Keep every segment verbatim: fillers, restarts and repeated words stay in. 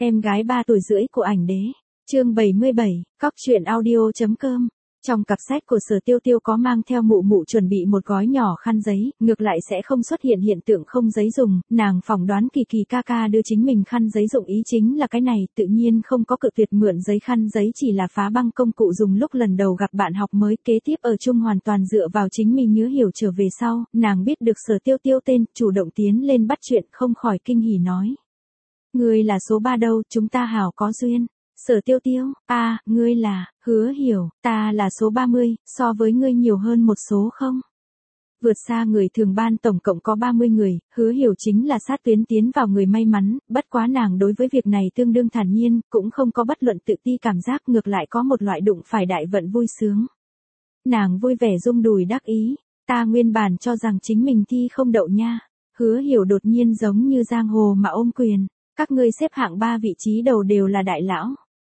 Em gái ba tuổi rưỡi của ảnh đế. Chương bảy mươi bảy, cóc truyện audio chấm com. Trong cặp sách của Sở Tiêu Tiêu có mang theo mụ mụ chuẩn bị một gói nhỏ khăn giấy, ngược lại sẽ không xuất hiện hiện tượng không giấy dùng, nàng phỏng đoán Kỳ Kỳ ca ca đưa chính mình khăn giấy dụng ý chính là cái này, tự nhiên không có cự tuyệt mượn giấy khăn giấy chỉ là phá băng công cụ dùng lúc lần đầu gặp bạn học mới, kế tiếp ở chung hoàn toàn dựa vào chính mình nhớ hiểu trở về sau, nàng biết được Sở Tiêu Tiêu tên, chủ động tiến lên bắt chuyện, không khỏi kinh hỉ nói. Ngươi là số ba đâu, chúng ta hảo có duyên. Sở Tiêu Tiêu, a, à, ngươi là, Hứa Hiểu, ta là số ba mươi, so với ngươi nhiều hơn một số không? Vượt xa người thường ban tổng cộng có ba mươi người, Hứa Hiểu chính là sát tuyến tiến vào người may mắn, bất quá nàng đối với việc này tương đương thản nhiên, cũng không có bất luận tự ti cảm giác, ngược lại có một loại đụng phải đại vận vui sướng. Nàng vui vẻ rung đùi đắc ý, ta nguyên bản cho rằng chính mình thi không đậu nha. Hứa Hiểu đột nhiên giống như giang hồ mà ôm quyền, các ngươi xếp hạng ba vị trí đầu đều là đại lão.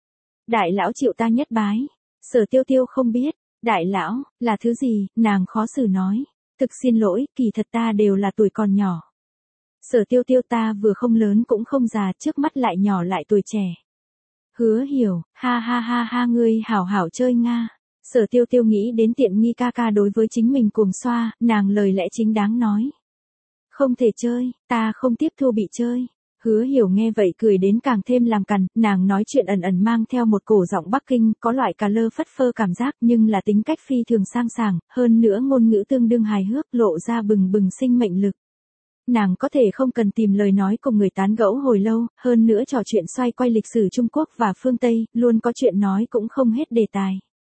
Đại lão chịu ta nhất bái. Sở Tiêu Tiêu không biết, đại lão, là thứ gì, nàng khó xử nói. Thực xin lỗi, kỳ thật ta đều là tuổi còn nhỏ. Sở Tiêu Tiêu ta vừa không lớn cũng không già, trước mắt lại nhỏ lại tuổi trẻ. Hứa Hiểu, ha ha ha ha ngươi hảo hảo chơi Nga. Sở Tiêu Tiêu nghĩ đến tiện nghi ca ca đối với chính mình cuồng xoa, nàng lời lẽ chính đáng nói. Không thể chơi, ta không tiếp thu bị chơi. Hứa Hiểu nghe vậy cười đến càng thêm làm cằn, nàng nói chuyện ẩn ẩn mang theo một cổ giọng Bắc Kinh, có loại cà lơ phất phơ cảm giác nhưng là tính cách phi thường sang sảng, hơn nữa ngôn ngữ tương đương hài hước, lộ ra bừng bừng sinh mệnh lực. Nàng có thể không cần tìm lời nói cùng người tán gẫu hồi lâu, hơn nữa trò chuyện xoay quay lịch sử Trung Quốc và phương Tây, luôn có chuyện nói cũng không hết đề tài.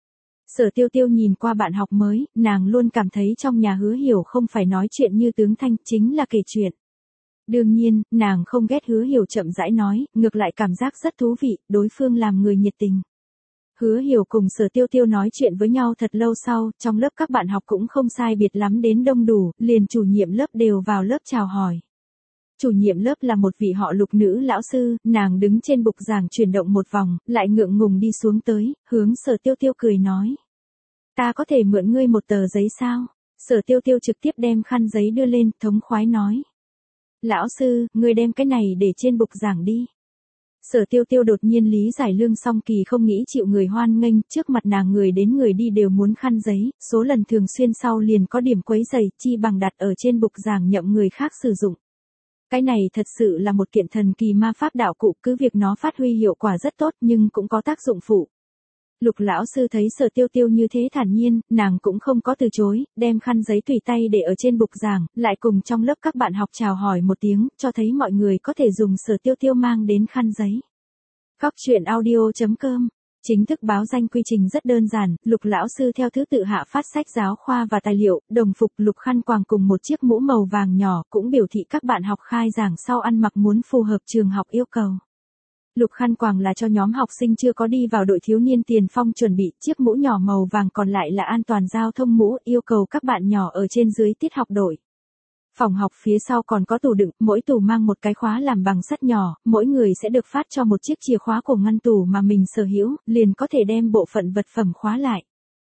Sở Tiêu Tiêu nhìn qua bạn học mới, nàng luôn cảm thấy trong nhà Hứa Hiểu không phải nói chuyện như tướng thanh, chính là kể chuyện. Đương nhiên, nàng không ghét Hứa Hiểu chậm rãi nói, ngược lại cảm giác rất thú vị, đối phương làm người nhiệt tình. Hứa Hiểu cùng Sở Tiêu Tiêu nói chuyện với nhau thật lâu sau, trong lớp các bạn học cũng không sai biệt lắm đến đông đủ, liền chủ nhiệm lớp đều vào lớp chào hỏi. Chủ nhiệm lớp là một vị họ Lục nữ lão sư, nàng đứng trên bục giảng chuyển động một vòng, lại ngượng ngùng đi xuống tới, hướng Sở Tiêu Tiêu cười nói. Ta có thể mượn ngươi một tờ giấy sao? Sở Tiêu Tiêu trực tiếp đem khăn giấy đưa lên, thống khoái nói. Lão sư, ngươi đem cái này để trên bục giảng đi. Sở Tiêu Tiêu đột nhiên lý giải Lương Song Kỳ không nghĩ chịu người hoan nghênh, trước mặt nàng người đến người đi đều muốn khăn giấy, số lần thường xuyên sau liền có điểm quấy rầy, chi bằng đặt ở trên bục giảng nhậm người khác sử dụng. Cái này thật sự là một kiện thần kỳ ma pháp đạo cụ, cứ việc nó phát huy hiệu quả rất tốt nhưng cũng có tác dụng phụ. Lục lão sư thấy Sở Tiêu Tiêu như thế thản nhiên, nàng cũng không có từ chối, đem khăn giấy tùy tay để ở trên bục giảng, lại cùng trong lớp các bạn học chào hỏi một tiếng, cho thấy mọi người có thể dùng Sở Tiêu Tiêu mang đến khăn giấy. Cóc truyện audio chấm com. Chính thức báo danh quy trình rất đơn giản, Lục lão sư theo thứ tự hạ phát sách giáo khoa và tài liệu, đồng phục lục khăn quàng cùng một chiếc mũ màu vàng nhỏ, cũng biểu thị các bạn học khai giảng sau ăn mặc muốn phù hợp trường học yêu cầu. Lục khăn quàng là cho nhóm học sinh chưa có đi vào đội thiếu niên tiền phong chuẩn bị, chiếc mũ nhỏ màu vàng còn lại là an toàn giao thông mũ, yêu cầu các bạn nhỏ ở trên dưới tiết học đội. Phòng học phía sau còn có tủ đựng, mỗi tủ mang một cái khóa làm bằng sắt nhỏ, mỗi người sẽ được phát cho một chiếc chìa khóa của ngăn tủ mà mình sở hữu, liền có thể đem bộ phận vật phẩm khóa lại.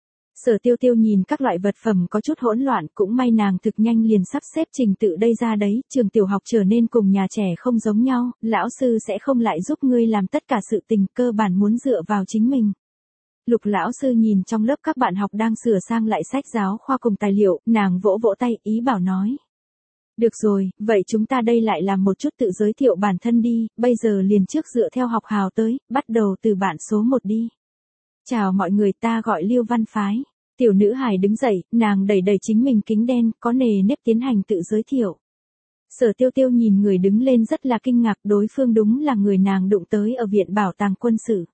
Sở Tiêu Tiêu nhìn các loại vật phẩm có chút hỗn loạn, cũng may nàng thực nhanh liền sắp xếp trình tự đây ra đấy, trường tiểu học trở nên cùng nhà trẻ không giống nhau, lão sư sẽ không lại giúp ngươi làm tất cả sự tình, cơ bản muốn dựa vào chính mình. Lục lão sư nhìn trong lớp các bạn học đang sửa sang lại sách giáo khoa cùng tài liệu, nàng vỗ vỗ tay, ý bảo nói. Được rồi, vậy chúng ta đây lại làm một chút tự giới thiệu bản thân đi, bây giờ liền trước dựa theo học hào tới, bắt đầu từ bạn số một đi. Chào mọi người, ta gọi Liêu Văn Phái. Tiểu nữ hài đứng dậy, nàng đẩy đẩy chính mình kính đen, có nề nếp tiến hành tự giới thiệu. Sở Tiêu Tiêu nhìn người đứng lên rất là kinh ngạc, đối phương đúng là người nàng đụng tới ở viện bảo tàng quân sự.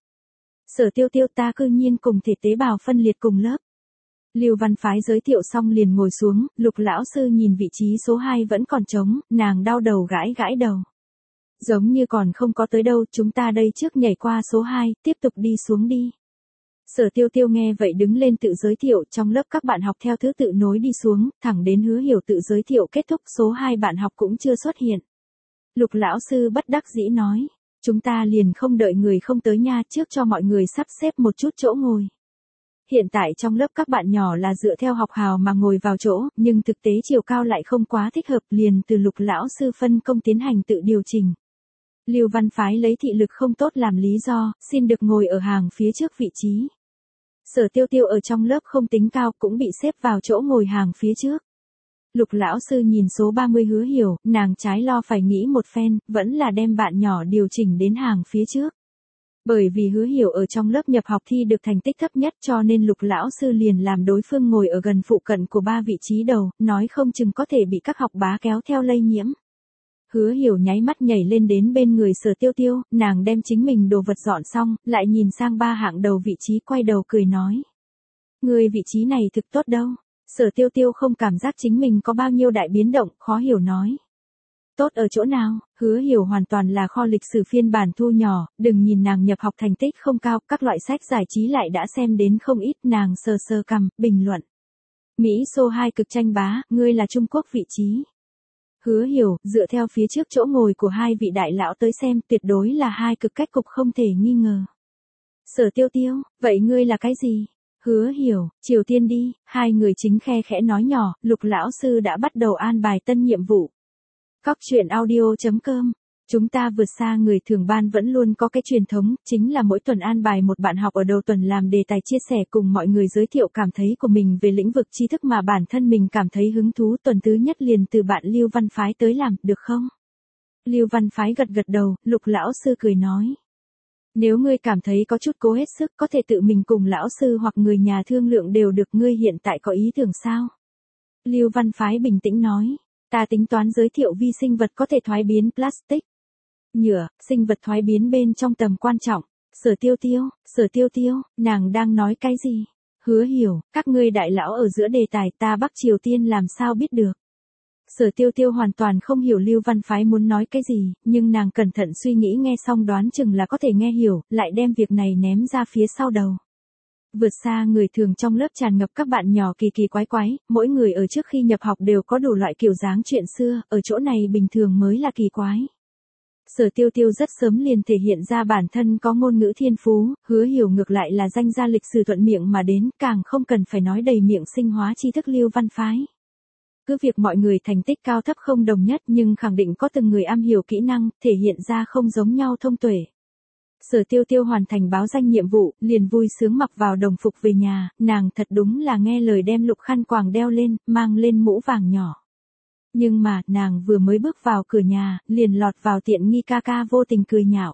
Sở Tiêu Tiêu ta cư nhiên cùng thể tế bào phân liệt cùng lớp. Liêu Văn Phái giới thiệu xong liền ngồi xuống, Lục lão sư nhìn vị trí số hai vẫn còn trống, nàng đau đầu gãi gãi đầu. Giống như còn không có tới đâu, chúng ta đây trước nhảy qua số hai, tiếp tục đi xuống đi. Sở Tiêu Tiêu nghe vậy đứng lên tự giới thiệu, trong lớp các bạn học theo thứ tự nối đi xuống, thẳng đến Hứa Hiểu tự giới thiệu kết thúc, số hai bạn học cũng chưa xuất hiện. Lục lão sư bất đắc dĩ nói, chúng ta liền không đợi người không tới nha, trước cho mọi người sắp xếp một chút chỗ ngồi. Hiện tại trong lớp các bạn nhỏ là dựa theo học hào mà ngồi vào chỗ, nhưng thực tế chiều cao lại không quá thích hợp, liền từ Lục lão sư phân công tiến hành tự điều chỉnh. Lưu Văn Phái lấy thị lực không tốt làm lý do, xin được ngồi ở hàng phía trước vị trí. Sở Tiêu Tiêu ở trong lớp không tính cao cũng bị xếp vào chỗ ngồi hàng phía trước. Lục lão sư nhìn số ba mươi Hứa Hiểu, nàng trái lo phải nghĩ một phen, vẫn là đem bạn nhỏ điều chỉnh đến hàng phía trước. Bởi vì Hứa Hiểu ở trong lớp nhập học thi được thành tích thấp nhất cho nên lục lão sư liền làm đối phương ngồi ở gần phụ cận của ba vị trí đầu, nói không chừng có thể bị các học bá kéo theo lây nhiễm. Hứa Hiểu nháy mắt nhảy lên đến bên người Sở Tiêu Tiêu, nàng đem chính mình đồ vật dọn xong, lại nhìn sang ba hạng đầu vị trí quay đầu cười nói. Người vị trí này thực tốt đâu. Sở Tiêu Tiêu không cảm giác chính mình có bao nhiêu đại biến động, khó hiểu nói. Tốt ở chỗ nào, Hứa Hiểu hoàn toàn là kho lịch sử phiên bản thu nhỏ, đừng nhìn nàng nhập học thành tích không cao, các loại sách giải trí lại đã xem đến không ít, nàng sờ sờ cằm, bình luận. Mỹ số hai cực tranh bá, ngươi là Trung Quốc vị trí. Hứa Hiểu, dựa theo phía trước chỗ ngồi của hai vị đại lão tới xem, tuyệt đối là hai cực cách cục không thể nghi ngờ. Sở Tiêu Tiêu, vậy ngươi là cái gì? Hứa Hiểu, Triều Tiên đi, hai người chính khe khẽ nói nhỏ, lục lão sư đã bắt đầu an bài tân nhiệm vụ. Cóc truyện audio chấm com. Chúng ta vượt xa người thường ban vẫn luôn có cái truyền thống, chính là mỗi tuần an bài một bạn học ở đầu tuần làm đề tài chia sẻ cùng mọi người giới thiệu cảm thấy của mình về lĩnh vực tri thức mà bản thân mình cảm thấy hứng thú. Tuần thứ nhất liền từ bạn Lưu Văn Phái tới làm, được không? Lưu Văn Phái gật gật đầu, lục lão sư cười nói. Nếu ngươi cảm thấy có chút cố hết sức có thể tự mình cùng lão sư hoặc người nhà thương lượng đều được, ngươi hiện tại có ý tưởng sao? Lưu Văn Phái bình tĩnh nói. Ta tính toán giới thiệu vi sinh vật có thể thoái biến plastic, nhựa, sinh vật thoái biến bên trong tầm quan trọng. Sở Tiêu Tiêu, Sở Tiêu Tiêu, nàng đang nói cái gì? Hứa Hiểu, các ngươi đại lão ở giữa đề tài ta Bắc Triều Tiên làm sao biết được? Sở Tiêu Tiêu hoàn toàn không hiểu Lưu Văn Phái muốn nói cái gì, nhưng nàng cẩn thận suy nghĩ nghe xong đoán chừng là có thể nghe hiểu, lại đem việc này ném ra phía sau đầu. Vượt xa người thường trong lớp tràn ngập các bạn nhỏ kỳ kỳ quái quái, mỗi người ở trước khi nhập học đều có đủ loại kiểu dáng chuyện xưa, ở chỗ này bình thường mới là kỳ quái. Sở Tiêu Tiêu rất sớm liền thể hiện ra bản thân có ngôn ngữ thiên phú, Hứa Hiểu ngược lại là danh gia lịch sử thuận miệng mà đến, càng không cần phải nói đầy miệng sinh hóa tri thức Lưu Văn Phái. Cứ việc mọi người thành tích cao thấp không đồng nhất nhưng khẳng định có từng người am hiểu kỹ năng, thể hiện ra không giống nhau thông tuệ. Sở Tiêu Tiêu hoàn thành báo danh nhiệm vụ, liền vui sướng mặc vào đồng phục về nhà, nàng thật đúng là nghe lời đem lục khăn quàng đeo lên, mang lên mũ vàng nhỏ. Nhưng mà, nàng vừa mới bước vào cửa nhà, liền lọt vào tiện nghi ca ca vô tình cười nhạo.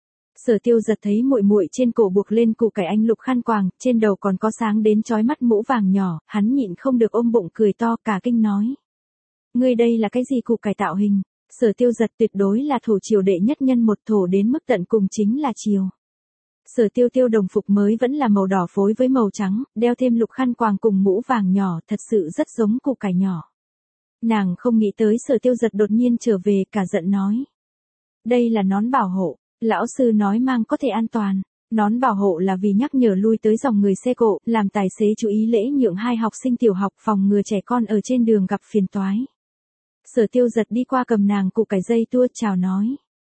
Sở Tiêu giật thấy muội muội trên cổ buộc lên cụ cải anh lục khăn quàng, trên đầu còn có sáng đến chói mắt mũ vàng nhỏ, hắn nhịn không được ôm bụng cười to cả kinh nói. Ngươi đây là cái gì cụ cải tạo hình? Sở Tiêu giật tuyệt đối là thổ triều đệ nhất nhân một thổ đến mức tận cùng chính là triều. Sở Tiêu Tiêu đồng phục mới vẫn là màu đỏ phối với màu trắng, đeo thêm lục khăn quàng cùng mũ vàng nhỏ, thật sự rất giống cụ cải nhỏ. Nàng không nghĩ tới Sở Tiêu giật đột nhiên trở về, cả giận nói. Đây là nón bảo hộ, lão sư nói mang có thể an toàn. Nón bảo hộ là vì nhắc nhở lui tới dòng người xe cộ, làm tài xế chú ý lễ nhượng hai học sinh tiểu học phòng ngừa trẻ con ở trên đường gặp phiền toái. Sở Tiêu giật đi qua cầm nàng cụ cải dây tua chào nói.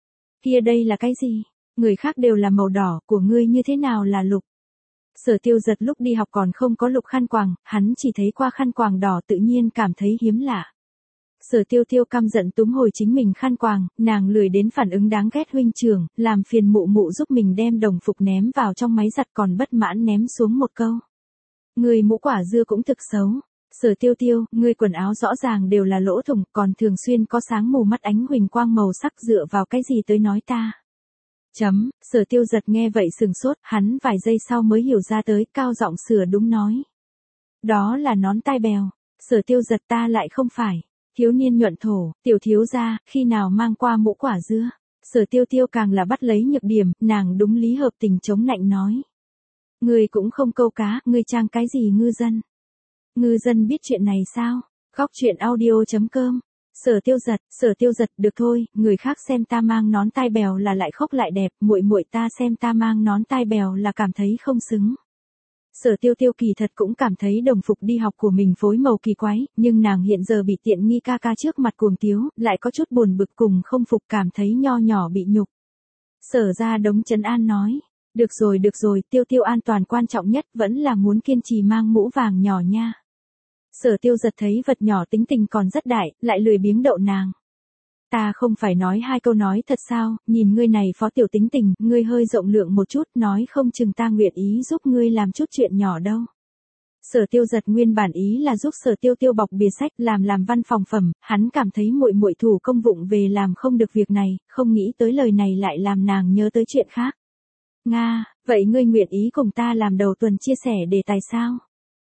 Kia đây là cái gì? Người khác đều là màu đỏ, của ngươi như thế nào là lục? Sở Tiêu giật lúc đi học còn không có lục khăn quàng, hắn chỉ thấy qua khăn quàng đỏ tự nhiên cảm thấy hiếm lạ. Sở Tiêu Tiêu căm giận túm hồi chính mình khăn quàng, nàng lười đến phản ứng đáng ghét huynh trưởng, làm phiền mụ mụ giúp mình đem đồng phục ném vào trong máy giặt còn bất mãn ném xuống một câu. Người mũ quả dưa cũng thực xấu. Sở Tiêu Tiêu, ngươi quần áo rõ ràng đều là lỗ thủng, còn thường xuyên có sáng mù mắt ánh huỳnh quang màu sắc dựa vào cái gì tới nói ta. Chấm, Sở Tiêu giật nghe vậy sừng sốt, hắn vài giây sau mới hiểu ra tới, cao giọng sửa đúng nói. Đó là nón tai bèo. Sở Tiêu giật ta lại không phải. Thiếu niên nhuận thổ, tiểu thiếu gia, khi nào mang qua mũ quả dưa. Sở Tiêu Tiêu càng là bắt lấy nhược điểm, nàng đúng lý hợp tình chống nạnh nói. Ngươi cũng không câu cá, ngươi trang cái gì ngư dân. Ngư dân biết chuyện này sao? Cóc truyện audio chấm com. Sở Tiêu giật, Sở Tiêu giật, được thôi, người khác xem ta mang nón tai bèo là lại khóc lại đẹp, muội muội ta xem ta mang nón tai bèo là cảm thấy không xứng. Sở Tiêu Tiêu kỳ thật cũng cảm thấy đồng phục đi học của mình phối màu kỳ quái, nhưng nàng hiện giờ bị tiện nghi ca ca trước mặt cuồng tiếu, lại có chút buồn bực cùng không phục, cảm thấy nho nhỏ bị nhục. Sở ra đống trấn an nói, được rồi được rồi, Tiêu Tiêu an toàn quan trọng nhất, vẫn là muốn kiên trì mang mũ vàng nhỏ nha. Sở Tiêu giật thấy vật nhỏ tính tình còn rất đại, lại lười biếng đậu nàng. Ta không phải nói hai câu nói thật sao, nhìn ngươi này phó tiểu tính tình, ngươi hơi rộng lượng một chút, nói không chừng ta nguyện ý giúp ngươi làm chút chuyện nhỏ đâu. Sở Tiêu Giật nguyên bản ý là giúp Sở Tiêu Tiêu bọc bìa sách, làm làm văn phòng phẩm, hắn cảm thấy muội muội thủ công vụng về làm không được việc này, không nghĩ tới lời này lại làm nàng nhớ tới chuyện khác. Nga, vậy ngươi nguyện ý cùng ta làm đầu tuần chia sẻ đề tài sao?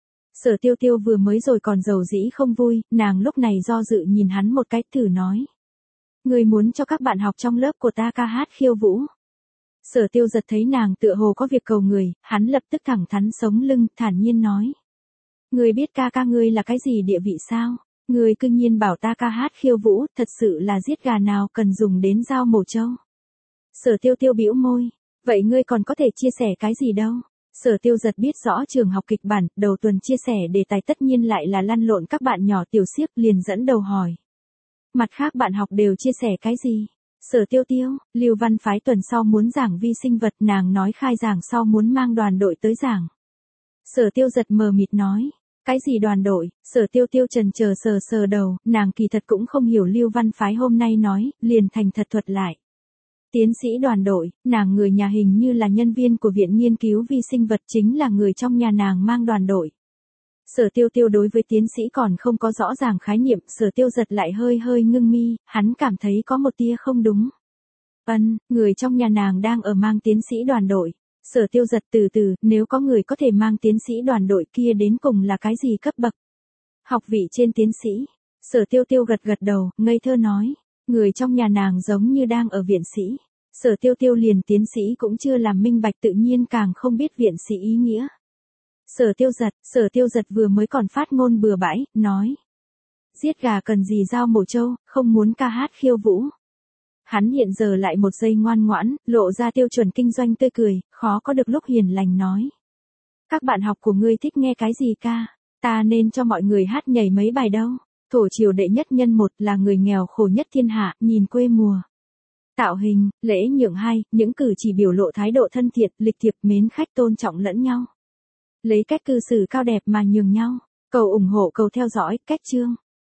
Sở Tiêu Tiêu vừa mới rồi còn giàu dĩ không vui, nàng lúc này do dự nhìn hắn một cái, thử nói. Ngươi muốn cho các bạn học trong lớp của ta ca hát khiêu vũ. Sở Tiêu Giật thấy nàng tựa hồ có việc cầu người, hắn lập tức thẳng thắn sống lưng, thản nhiên nói. Ngươi biết ca ca ngươi là cái gì địa vị sao? Ngươi cương nhiên bảo ta ca hát khiêu vũ, thật sự là giết gà nào cần dùng đến dao mổ trâu. Sở Tiêu Tiêu bĩu môi. Vậy ngươi còn có thể chia sẻ cái gì đâu? Sở Tiêu Giật biết rõ trường học kịch bản, đầu tuần chia sẻ đề tài tất nhiên lại là lăn lộn các bạn nhỏ tiểu xiếc, liền dẫn đầu hỏi. Mặt khác bạn học đều chia sẻ cái gì? Sở Tiêu Tiêu, Lưu Văn phái tuần sau muốn giảng vi sinh vật, nàng nói khai giảng sau muốn mang đoàn đội tới giảng. Sở Tiêu Giật mờ mịt nói. Cái gì đoàn đội? Sở Tiêu Tiêu trần chờ sờ sờ đầu, nàng kỳ thật cũng không hiểu Lưu Văn phái hôm nay nói, liền thành thật thuật lại. Tiến sĩ đoàn đội, nàng người nhà hình như là nhân viên của viện nghiên cứu vi sinh vật, chính là người trong nhà nàng mang đoàn đội. Sở Tiêu Tiêu đối với tiến sĩ còn không có rõ ràng khái niệm, Sở Tiêu Giật lại hơi hơi ngưng mi, hắn cảm thấy có một tia không đúng. Ân, người trong nhà nàng đang ở mang tiến sĩ đoàn đội. Sở Tiêu Giật từ từ, nếu có người có thể mang tiến sĩ đoàn đội kia đến cùng là cái gì cấp bậc? Học vị trên tiến sĩ. Sở Tiêu Tiêu gật gật đầu, ngây thơ nói. Người trong nhà nàng giống như đang ở viện sĩ. Sở Tiêu Tiêu liền tiến sĩ cũng chưa làm minh bạch, tự nhiên càng không biết viện sĩ ý nghĩa. Sở Tiêu Giật, Sở Tiêu Giật vừa mới còn phát ngôn bừa bãi, nói. Giết gà cần gì dao mổ trâu, không muốn ca hát khiêu vũ. Hắn hiện giờ lại một giây ngoan ngoãn, lộ ra tiêu chuẩn kinh doanh tươi cười, khó có được lúc hiền lành nói. Các bạn học của ngươi thích nghe cái gì ca? Ta nên cho mọi người hát nhảy mấy bài đâu? Thổ triều đệ nhất nhân một là người nghèo khổ nhất thiên hạ, nhìn quê mùa. Tạo hình, lễ nhượng hai, những cử chỉ biểu lộ thái độ thân thiện, lịch thiệp, mến khách, tôn trọng lẫn nhau. Lấy cách cư xử cao đẹp mà nhường nhau. Cầu ủng hộ, cầu theo dõi, cách chương.